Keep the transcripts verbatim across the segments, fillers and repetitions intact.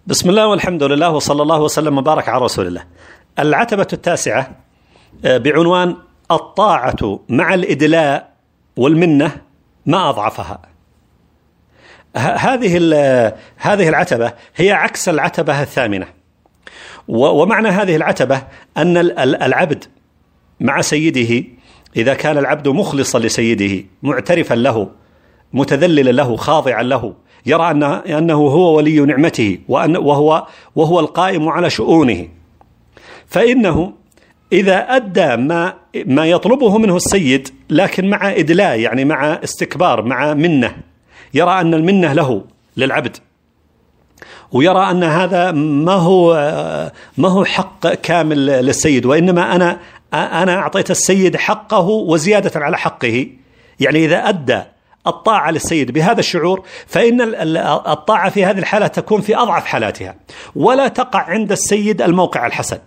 بسم الله والحمد لله وصلى الله وسلم وبارك على رسول الله. العتبة التاسعة بعنوان الطاعة مع الإدلاء والمنة ما أضعفها. هذه هذه العتبة هي عكس العتبة الثامنة، ومعنى هذه العتبة أن العبد مع سيده إذا كان العبد مخلصا لسيده معترفا له متذللا له خاضعا له، يرى أن أنه هو ولي نعمته وأن وهو وهو القائم على شؤونه، فإنه إذا أدى ما ما يطلبه منه السيد لكن مع إدلاء، يعني مع استكبار، مع منة، يرى أن المنة له للعبد، ويرى أن هذا ما هو ما هو حق كامل للسيد، وإنما أنا أنا أعطيت السيد حقه وزيادة على حقه. يعني إذا أدى الطاعة للسيد بهذا الشعور فإن الطاعة في هذه الحالة تكون في أضعف حالاتها، ولا تقع عند السيد الموقع الحسن،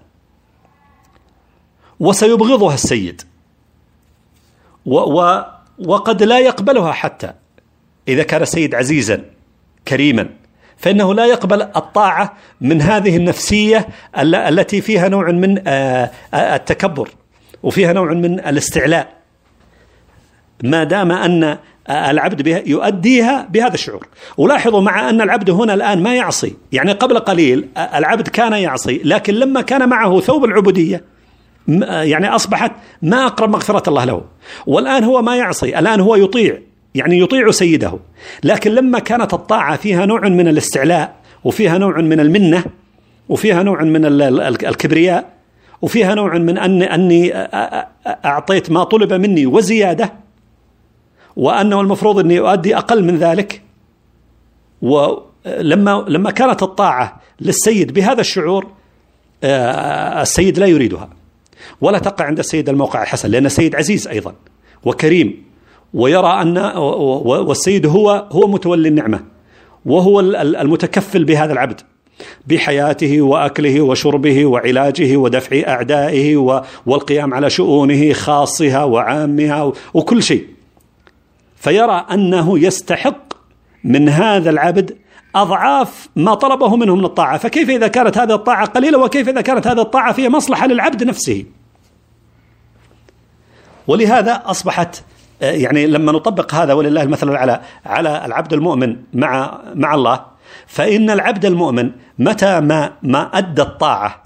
وسيبغضها السيد و و وقد لا يقبلها حتى إذا كان السيد عزيزا كريما، فإنه لا يقبل الطاعة من هذه النفسية التي فيها نوع من التكبر وفيها نوع من الاستعلاء، ما دام أن العبد يؤديها بهذا الشعور. ولاحظوا مع أن العبد هنا الآن ما يعصي، يعني قبل قليل العبد كان يعصي، لكن لما كان معه ثوب العبودية يعني أصبحت ما أقرب مغفرة الله له، والآن هو ما يعصي، الآن هو يطيع، يعني يطيع سيده. لكن لما كانت الطاعة فيها نوع من الاستعلاء وفيها نوع من المنة وفيها نوع من الكبرياء وفيها نوع من أن أني أعطيت ما طلب مني وزيادة، وأنه المفروض أني أؤدي أقل من ذلك، ولما لما كانت الطاعة للسيد بهذا الشعور السيد لا يريدها، ولا تقع عند السيد الموقع الحسن، لأن السيد عزيز أيضا وكريم، ويرى أن والسيد هو هو متولي النعمة، وهو المتكفل بهذا العبد بحياته وأكله وشربه وعلاجه ودفع أعدائه والقيام على شؤونه خاصها وعامها وكل شيء، فيرى أنه يستحق من هذا العبد أضعاف ما طلبه منه من الطاعة. فكيف إذا كانت هذه الطاعة قليلة، وكيف إذا كانت هذه الطاعة فيها مصلحة للعبد نفسه؟ ولهذا أصبحت يعني لما نطبق هذا ولله المثل الأعلى على العبد المؤمن مع مع الله، فإن العبد المؤمن متى ما ما أدى الطاعة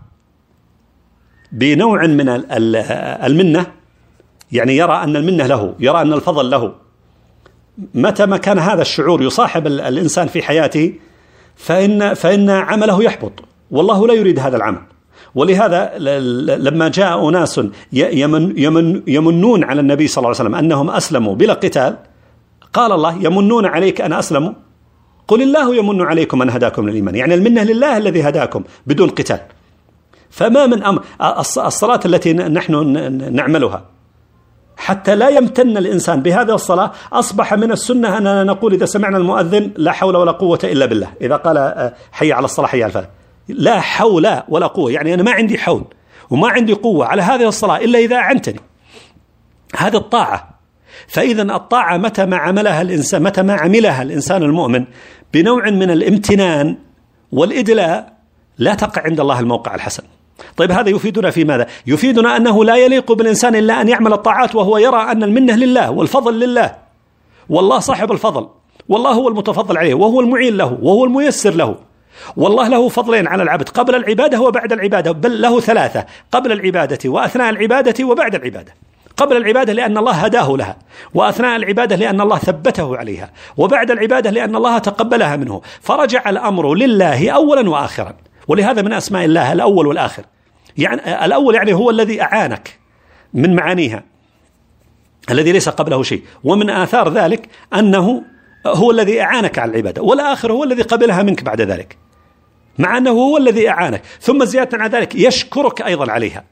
بنوع من المنة، يعني يرى أن المنة له، يرى أن الفضل له، متى ما كان هذا الشعور يصاحب الإنسان في حياته فإن فإن عمله يحبط، والله لا يريد هذا العمل. ولهذا لما جاء أناس يمن يمن يمنون على النبي صلى الله عليه وسلم أنهم أسلموا بلا قتال، قال الله: يمنون عليك أن أسلموا، قل الله يمن عليكم أن هداكم للإيمان. يعني المنة لله الذي هداكم بدون قتال. فما من أمر الصلاة التي نحن نعملها حتى لا يمتن الإنسان بهذه الصلاة، أصبح من السنة أننا نقول إذا سمعنا المؤذن: لا حول ولا قوة إلا بالله. إذا قال حي على الصلاة حي على الفلاح، لا حول ولا قوة، يعني أنا ما عندي حول وما عندي قوة على هذه الصلاة إلا إذا أعنتني. هذه الطاعة. فإذا الطاعة متى ما عملها الإنسان متى ما عملها الإنسان المؤمن بنوع من الامتنان والإدلاء لا تقع عند الله الموقع الحسن. طيب هذا يفيدنا في ماذا؟ يفيدنا أنه لا يليق بالإنسان إلا أن يعمل الطاعات وهو يرى أن المنة لله والفضل لله، والله صاحب الفضل، والله هو المتفضل عليه، وهو المعين له، وهو الميسر له، والله له فضلين على العبد قبل العبادة وبعد العبادة، بل له ثلاثة: قبل العبادة وأثناء العبادة وبعد العبادة. قبل العبادة لأن الله هداه لها، وأثناء العبادة لأن الله ثبته عليها، وبعد العبادة لأن الله تقبلها منه، فرجع الأمر لله أولا وآخرا. ولهذا من أسماء الله الأول والآخر، يعني الأول يعني هو الذي أعانك من معانيها، الذي ليس قبله شيء، ومن آثار ذلك أنه هو الذي أعانك على العبادة، والآخر هو الذي قبلها منك بعد ذلك، مع أنه هو الذي أعانك، ثم زيادة على ذلك يشكرك أيضا عليها.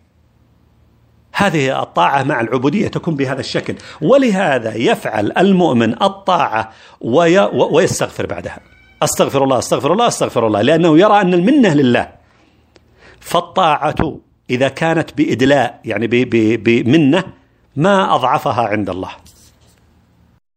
هذه الطاعة مع العبودية تكون بهذا الشكل. ولهذا يفعل المؤمن الطاعة وي ويستغفر بعدها: أستغفر الله أستغفر الله أستغفر الله، لأنه يرى أن المنة لله. فالطاعة إذا كانت بإدلاء، يعني بمنة، ما أضعفها عند الله.